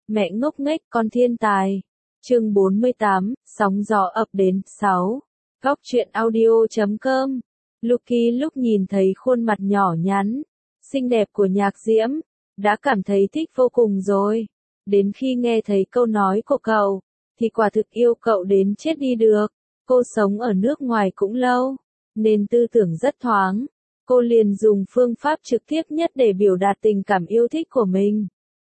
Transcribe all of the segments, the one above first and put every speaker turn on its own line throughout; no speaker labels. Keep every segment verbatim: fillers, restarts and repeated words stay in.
Mẹ ngốc nghếch con thiên tài. Chương bốn mươi tám, sóng gió ập đến. sáu. Góc truyện audio chấm com. Lucky lúc nhìn thấy khuôn mặt nhỏ nhắn, xinh đẹp của Nhạc Diễm, đã cảm thấy thích vô cùng rồi. Đến khi nghe thấy câu nói của cậu, thì quả thực yêu cậu đến chết đi được. Cô sống ở nước ngoài cũng lâu, nên tư tưởng rất thoáng. Cô liền dùng phương pháp trực tiếp nhất để biểu đạt tình cảm yêu thích của mình.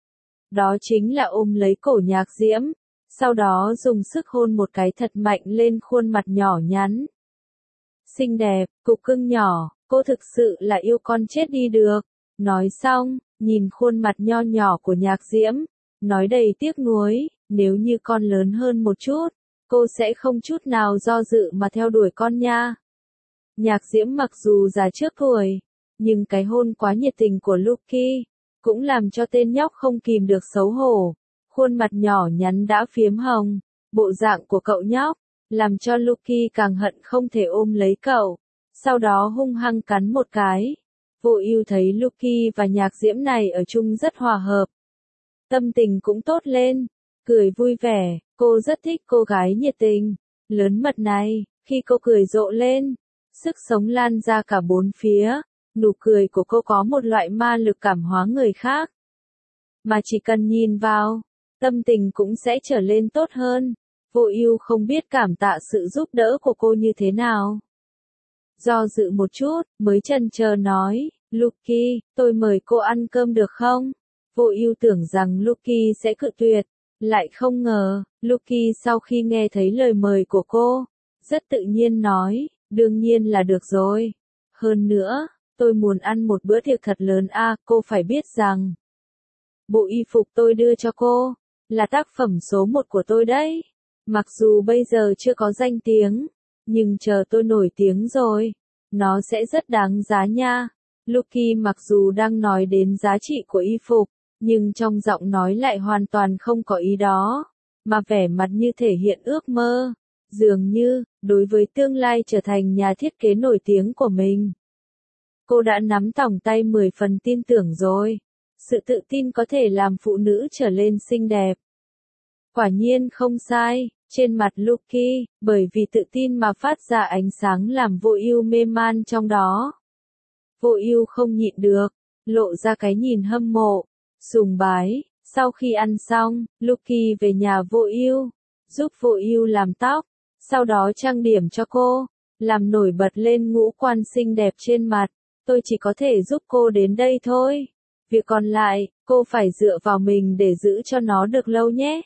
Đó chính là ôm lấy cổ Nhạc Diễm, sau đó dùng sức hôn một cái thật mạnh lên khuôn mặt nhỏ nhắn. Xinh đẹp, cục cưng nhỏ, cô thực sự là yêu con chết đi được. Nói xong, nhìn khuôn mặt nho nhỏ của Nhạc Diễm, nói đầy tiếc nuối, nếu như con lớn hơn một chút, cô sẽ không chút nào do dự mà theo đuổi con nha. Nhạc Diễm mặc dù già trước tuổi, nhưng cái hôn quá nhiệt tình của Lucky cũng làm cho tên nhóc không kìm được xấu hổ. Khuôn mặt nhỏ nhắn đã phiếm hồng, bộ dạng của cậu nhóc làm cho Lucky càng hận không thể ôm lấy cậu, sau đó hung hăng cắn một cái. Vô Ưu thấy Lucky và Nhạc Diễm này ở chung rất hòa hợp, tâm tình cũng tốt lên, cười vui vẻ. Cô rất thích cô gái nhiệt tình, lớn mật này. Khi cô cười rộ lên, sức sống lan ra cả bốn phía. Nụ cười của cô có một loại ma lực cảm hóa người khác, mà chỉ cần nhìn vào, tâm tình cũng sẽ trở lên tốt hơn. Vô Ưu không biết cảm tạ sự giúp đỡ của cô như thế nào. Do dự một chút, mới chần chờ nói, Lucky, tôi mời cô ăn cơm được không? Vô Ưu tưởng rằng Lucky sẽ cự tuyệt, lại không ngờ, Lucky sau khi nghe thấy lời mời của cô, rất tự nhiên nói, đương nhiên là được rồi. Hơn nữa, tôi muốn ăn một bữa tiệc thật lớn a, à, cô phải biết rằng, bộ y phục tôi đưa cho cô, là tác phẩm số một của tôi đấy. Mặc dù bây giờ chưa có danh tiếng, nhưng chờ tôi nổi tiếng rồi, nó sẽ rất đáng giá nha. Lucky mặc dù đang nói đến giá trị của y phục, nhưng trong giọng nói lại hoàn toàn không có ý đó, mà vẻ mặt như thể hiện ước mơ, dường như, đối với tương lai trở thành nhà thiết kế nổi tiếng của mình. Cô đã nắm tỏng tay mười phần tin tưởng rồi. Sự tự tin có thể làm phụ nữ trở lên xinh đẹp. Quả nhiên không sai, trên mặt Lucky, bởi vì tự tin mà phát ra ánh sáng làm Vô Ưu mê man trong đó. Vô Ưu không nhịn được, lộ ra cái nhìn hâm mộ, sùng bái. Sau khi ăn xong, Lucky về nhà Vô Ưu, giúp Vô Ưu làm tóc, sau đó trang điểm cho cô, làm nổi bật lên ngũ quan xinh đẹp trên mặt. Tôi chỉ có thể giúp cô đến đây thôi. Việc còn lại, cô phải dựa vào mình để giữ cho nó được lâu nhé.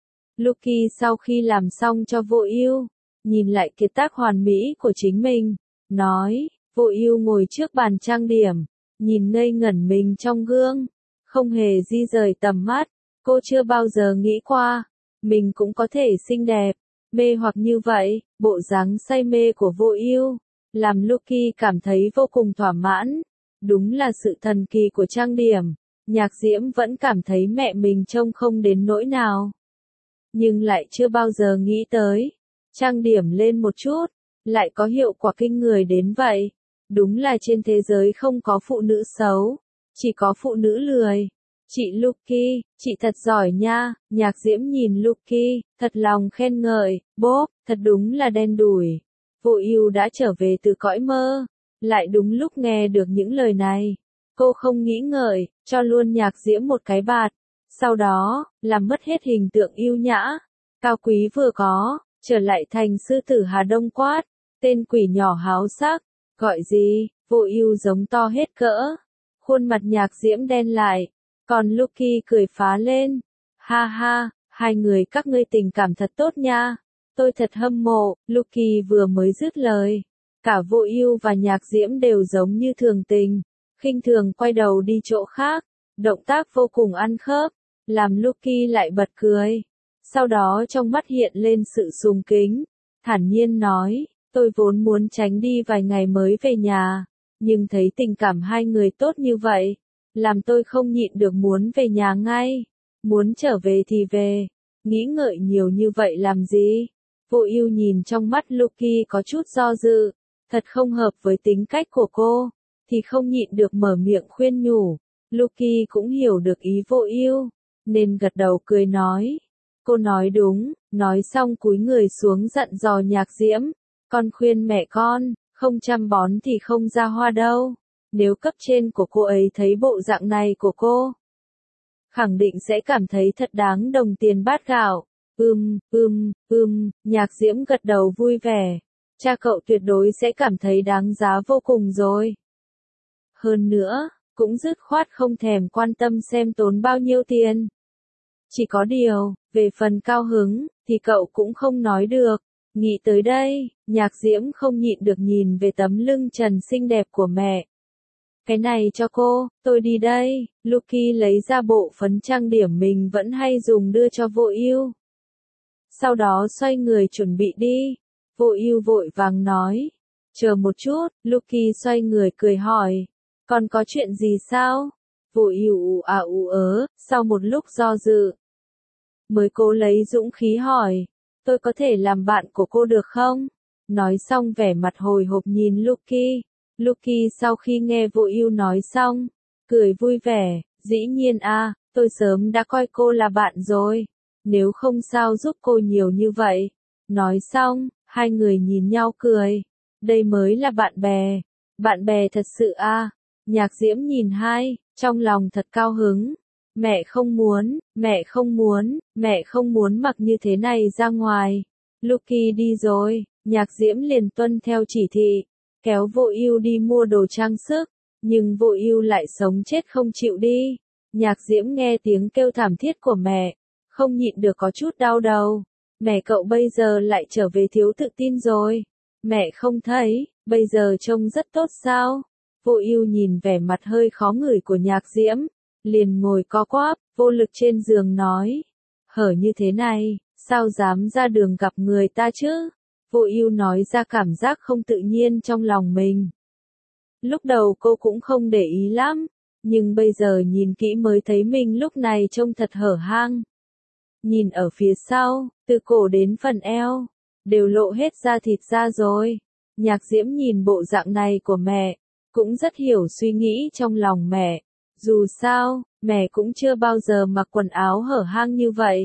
Lucky sau khi làm xong cho Vô Ưu, nhìn lại kiệt tác hoàn mỹ của chính mình, nói. Vô Ưu ngồi trước bàn trang điểm, nhìn ngây ngẩn mình trong gương, không hề di rời tầm mắt. Cô chưa bao giờ nghĩ qua, mình cũng có thể xinh đẹp, mê hoặc như vậy. Bộ dáng say mê của Vô Ưu làm Lucky cảm thấy vô cùng thỏa mãn. Đúng là sự thần kỳ của trang điểm. Nhạc Diễm vẫn cảm thấy mẹ mình trông không đến nỗi nào, nhưng lại chưa bao giờ nghĩ tới, trang điểm lên một chút, lại có hiệu quả kinh người đến vậy. Đúng là trên thế giới không có phụ nữ xấu, chỉ có phụ nữ lười. Chị Lucky, chị thật giỏi nha. Nhạc Diễm nhìn Lucky, thật lòng khen ngợi, bốp, thật đúng là đen đủi. Vô Ưu đã trở về từ cõi mơ, lại đúng lúc nghe được những lời này. Cô không nghĩ ngợi, cho luôn Nhạc Diễm một cái bạt, sau đó, làm mất hết hình tượng yêu nhã, cao quý vừa có, trở lại thành sư tử Hà Đông quát, tên quỷ nhỏ háo sắc, gọi gì? Vô Ưu giống to hết cỡ. Khuôn mặt Nhạc Diễm đen lại, còn Lucky cười phá lên. Ha ha, hai người các ngươi tình cảm thật tốt nha. Tôi thật hâm mộ. Lucky vừa mới dứt lời, cả Vô Ưu và Nhạc Diễm đều giống như thường tình, khinh thường quay đầu đi chỗ khác, động tác vô cùng ăn khớp, làm Lucky lại bật cười. Sau đó trong mắt hiện lên sự sùng kính, thản nhiên nói, tôi vốn muốn tránh đi vài ngày mới về nhà, nhưng thấy tình cảm hai người tốt như vậy, làm tôi không nhịn được muốn về nhà ngay. Muốn trở về thì về, nghĩ ngợi nhiều như vậy làm gì? Vô Ưu nhìn trong mắt Lucky có chút do dự, thật không hợp với tính cách của cô, thì không nhịn được mở miệng khuyên nhủ. Lucky cũng hiểu được ý Vô Ưu, nên gật đầu cười nói. Cô nói đúng, nói xong cúi người xuống dặn dò Nhạc Diễm, con khuyên mẹ con, không chăm bón thì không ra hoa đâu. Nếu cấp trên của cô ấy thấy bộ dạng này của cô, khẳng định sẽ cảm thấy thật đáng đồng tiền bát gạo. Ừm, ừm, ừm, Nhạc Diễm gật đầu vui vẻ. Cha cậu tuyệt đối sẽ cảm thấy đáng giá vô cùng rồi. Hơn nữa, cũng dứt khoát không thèm quan tâm xem tốn bao nhiêu tiền. Chỉ có điều, về phần cao hứng, thì cậu cũng không nói được. Nghĩ tới đây, Nhạc Diễm không nhịn được nhìn về tấm lưng trần xinh đẹp của mẹ. Cái này cho cô, tôi đi đây. Lucky lấy ra bộ phấn trang điểm mình vẫn hay dùng đưa cho Vô Ưu. Sau đó xoay người chuẩn bị đi. Vô Ưu vội vàng nói. Chờ một chút, Lucky xoay người cười hỏi. Còn có chuyện gì sao? Vô Ưu ù à ù ớ, sau một lúc do dự, mới cố lấy dũng khí hỏi. Tôi có thể làm bạn của cô được không? Nói xong vẻ mặt hồi hộp nhìn Lucky. Lucky sau khi nghe Vô Ưu nói xong, cười vui vẻ, dĩ nhiên a, tôi sớm đã coi cô là bạn rồi, nếu không sao giúp cô nhiều như vậy. Nói xong, hai người nhìn nhau cười, đây mới là bạn bè, bạn bè thật sự a. Nhạc Diễm nhìn hai, trong lòng thật cao hứng. Mẹ không muốn, mẹ không muốn, mẹ không muốn mặc như thế này ra ngoài. Lucky đi rồi, Nhạc Diễm liền tuân theo chỉ thị, kéo Vô Ưu đi mua đồ trang sức, nhưng Vô Ưu lại sống chết không chịu đi. Nhạc Diễm nghe tiếng kêu thảm thiết của mẹ, không nhịn được có chút đau đầu. Mẹ cậu bây giờ lại trở về thiếu tự tin rồi. Mẹ không thấy, bây giờ trông rất tốt sao? Vô Ưu nhìn vẻ mặt hơi khó ngửi của Nhạc Diễm, liền ngồi co quắp, vô lực trên giường nói. Hở như thế này, sao dám ra đường gặp người ta chứ? Vô Ưu nói ra cảm giác không tự nhiên trong lòng mình. Lúc đầu cô cũng không để ý lắm, nhưng bây giờ nhìn kỹ mới thấy mình lúc này trông thật hở hang. Nhìn ở phía sau, từ cổ đến phần eo, đều lộ hết da thịt ra rồi. Nhạc Diễm nhìn bộ dạng này của mẹ, cũng rất hiểu suy nghĩ trong lòng mẹ. Dù sao, mẹ cũng chưa bao giờ mặc quần áo hở hang như vậy.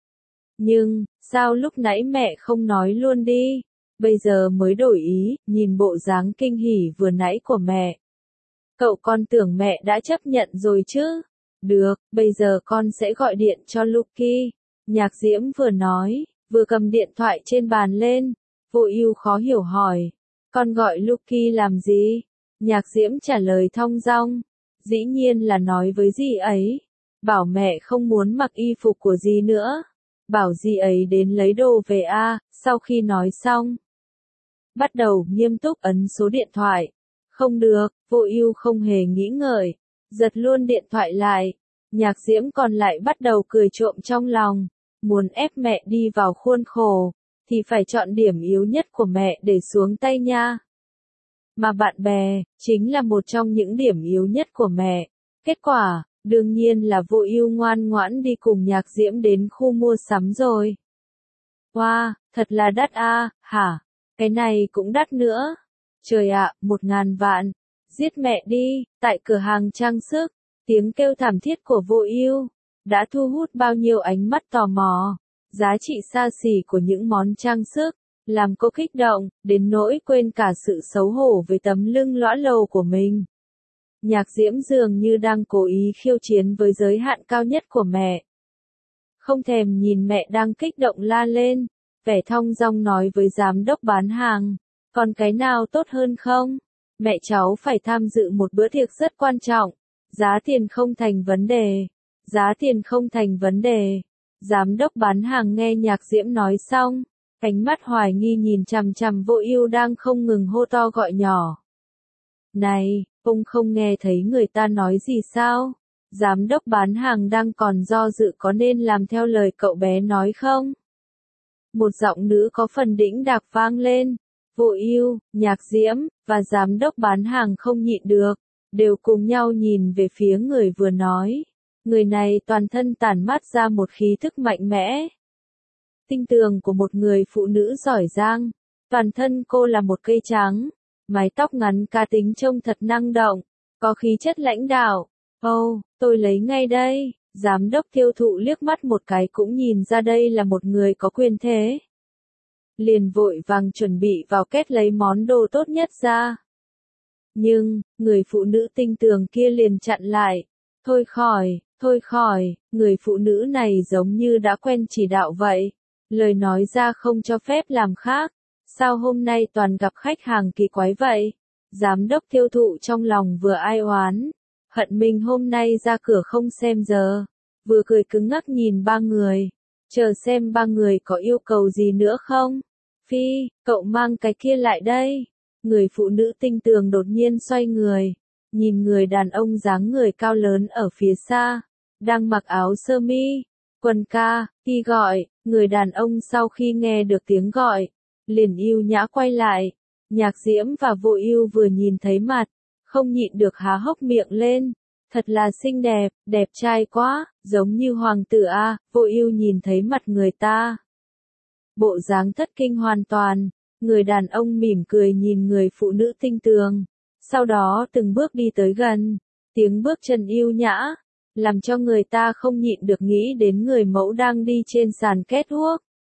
Nhưng, sao lúc nãy mẹ không nói luôn đi? Bây giờ mới đổi ý, nhìn bộ dáng kinh hỉ vừa nãy của mẹ. Cậu con tưởng mẹ đã chấp nhận rồi chứ? Được, bây giờ con sẽ gọi điện cho Lucky. Nhạc Diễm vừa nói, vừa cầm điện thoại trên bàn lên. Vô Ưu khó hiểu hỏi. Con gọi Lucky làm gì? Nhạc Diễm trả lời thong dong. Dĩ nhiên là nói với dì ấy. Bảo mẹ không muốn mặc y phục của dì nữa. Bảo dì ấy đến lấy đồ về a. Sau khi nói xong, bắt đầu nghiêm túc ấn số điện thoại. Không được, Vô Ưu không hề nghĩ ngợi, giật luôn điện thoại lại. Nhạc Diễm còn lại bắt đầu cười trộm trong lòng, muốn ép mẹ đi vào khuôn khổ, thì phải chọn điểm yếu nhất của mẹ để xuống tay nha. Mà bạn bè, chính là một trong những điểm yếu nhất của mẹ. Kết quả, đương nhiên là Vô Ưu ngoan ngoãn đi cùng Nhạc Diễm đến khu mua sắm rồi. Wow, thật là đắt a, hả? Cái này cũng đắt nữa. Trời ạ, một ngàn vạn. Giết mẹ đi, tại cửa hàng trang sức, tiếng kêu thảm thiết của Vô Ưu đã thu hút bao nhiêu ánh mắt tò mò. Giá trị xa xỉ của những món trang sức làm cô kích động, đến nỗi quên cả sự xấu hổ với tấm lưng lõa lồ của mình. Nhạc Diễm dường như đang cố ý khiêu chiến với giới hạn cao nhất của mẹ. Không thèm nhìn mẹ đang kích động la lên, vẻ thong dong nói với giám đốc bán hàng, còn cái nào tốt hơn không? Mẹ cháu phải tham dự một bữa tiệc rất quan trọng, giá tiền không thành vấn đề, giá tiền không thành vấn đề. Giám đốc bán hàng nghe Nhạc Diễm nói xong, ánh mắt hoài nghi nhìn chằm chằm Vô Ưu đang không ngừng hô to gọi nhỏ. Này, ông không nghe thấy người ta nói gì sao? Giám đốc bán hàng đang còn do dự có nên làm theo lời cậu bé nói không? Một giọng nữ có phần đĩnh đạc vang lên. Vô Ưu, Nhạc Diễm, và giám đốc bán hàng không nhịn được, đều cùng nhau nhìn về phía người vừa nói. Người này toàn thân tản mát ra một khí thức mạnh mẽ, tinh tường của một người phụ nữ giỏi giang. Toàn thân cô là một cây trắng, mái tóc ngắn cá tính trông thật năng động, có khí chất lãnh đạo. Ồ, oh, tôi lấy ngay đây. Giám đốc tiêu thụ liếc mắt một cái cũng nhìn ra đây là một người có quyền thế. Liền vội vàng chuẩn bị vào kết lấy món đồ tốt nhất ra. Nhưng, người phụ nữ tinh tường kia liền chặn lại. Thôi khỏi, thôi khỏi, người phụ nữ này giống như đã quen chỉ đạo vậy. Lời nói ra không cho phép làm khác. Sao hôm nay toàn gặp khách hàng kỳ quái vậy? Giám đốc tiêu thụ trong lòng vừa ai oán. Hận mình hôm nay ra cửa không xem giờ. Vừa cười cứng ngắc nhìn ba người. Chờ xem ba người có yêu cầu gì nữa không? Phi, cậu mang cái kia lại đây. Người phụ nữ tinh tường đột nhiên xoay người. Nhìn người đàn ông dáng người cao lớn ở phía xa. Đang mặc áo sơ mi, quần ca, đi gọi. Người đàn ông sau khi nghe được tiếng gọi. Liền yêu nhã quay lại. Nhạc Diễm và Vô Ưu vừa nhìn thấy mặt. Không nhịn được há hốc miệng lên. Thật là xinh đẹp, đẹp trai quá, giống như hoàng tử a. Vô Ưu nhìn thấy mặt người ta. Bộ dáng thất kinh hoàn toàn, người đàn ông mỉm cười nhìn người phụ nữ tinh tường, sau đó từng bước đi tới gần, tiếng bước chân yêu nhã, làm cho người ta không nhịn được nghĩ đến người mẫu đang đi trên sàn catwalk.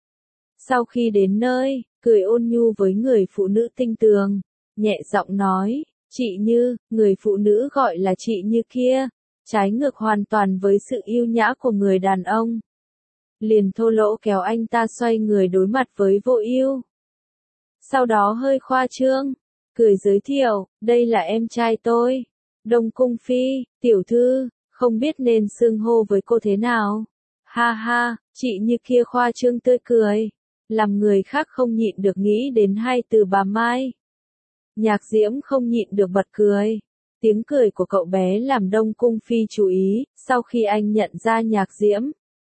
Sau khi đến nơi, cười ôn nhu với người phụ nữ tinh tường, nhẹ giọng nói, chị Như, người phụ nữ gọi là chị Như kia, trái ngược hoàn toàn với sự yêu nhã của người đàn ông. Liền thô lỗ kéo anh ta xoay người đối mặt với Vô Ưu. Sau đó hơi khoa trương, cười giới thiệu, đây là em trai tôi, Đông Cung Phi, tiểu thư, không biết nên xưng hô với cô thế nào. Ha ha, chị Như kia khoa trương tươi cười, làm người khác không nhịn được nghĩ đến hai từ bà Mai. Nhạc Diễm không nhịn được bật cười. Tiếng cười của cậu bé làm Đông Cung Phi chú ý, sau khi anh nhận ra Nhạc Diễm.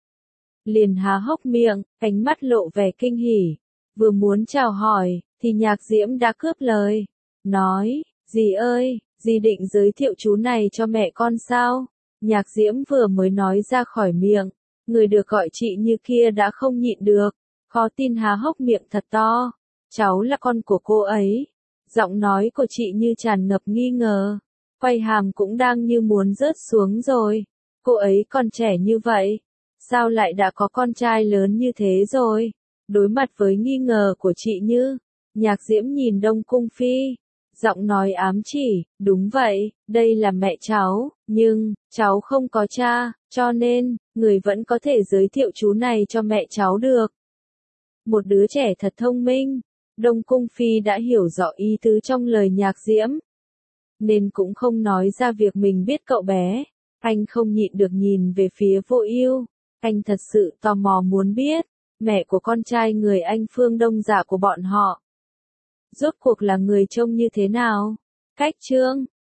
Liền há hốc miệng, ánh mắt lộ vẻ kinh hỉ. Vừa muốn chào hỏi, thì Nhạc Diễm đã cướp lời. Nói, dì ơi, dì định giới thiệu chú này cho mẹ con sao? Nhạc Diễm vừa mới nói ra khỏi miệng. Người được gọi chị Như kia đã không nhịn được. Khó tin há hốc miệng thật to. Cháu là con của cô ấy. Giọng nói của chị Như tràn ngập nghi ngờ. Quay hàm cũng đang như muốn rớt xuống rồi. Cô ấy còn trẻ như vậy. Sao lại đã có con trai lớn như thế rồi? Đối mặt với nghi ngờ của chị Như, Nhạc Diễm nhìn Đông Cung Phi. Giọng nói ám chỉ, đúng vậy, đây là mẹ cháu, nhưng, cháu không có cha, cho nên, người vẫn có thể giới thiệu chú này cho mẹ cháu được. Một đứa trẻ thật thông minh. Đông Cung Phi đã hiểu rõ ý tứ trong lời Nhạc Diễm. Nên cũng không nói ra việc mình biết cậu bé. Anh không nhịn được nhìn về phía Vô Ưu. Anh thật sự tò mò muốn biết, mẹ của con trai người anh Phương Đông Dạ của bọn họ. Rốt cuộc là người trông như thế nào? Cách chương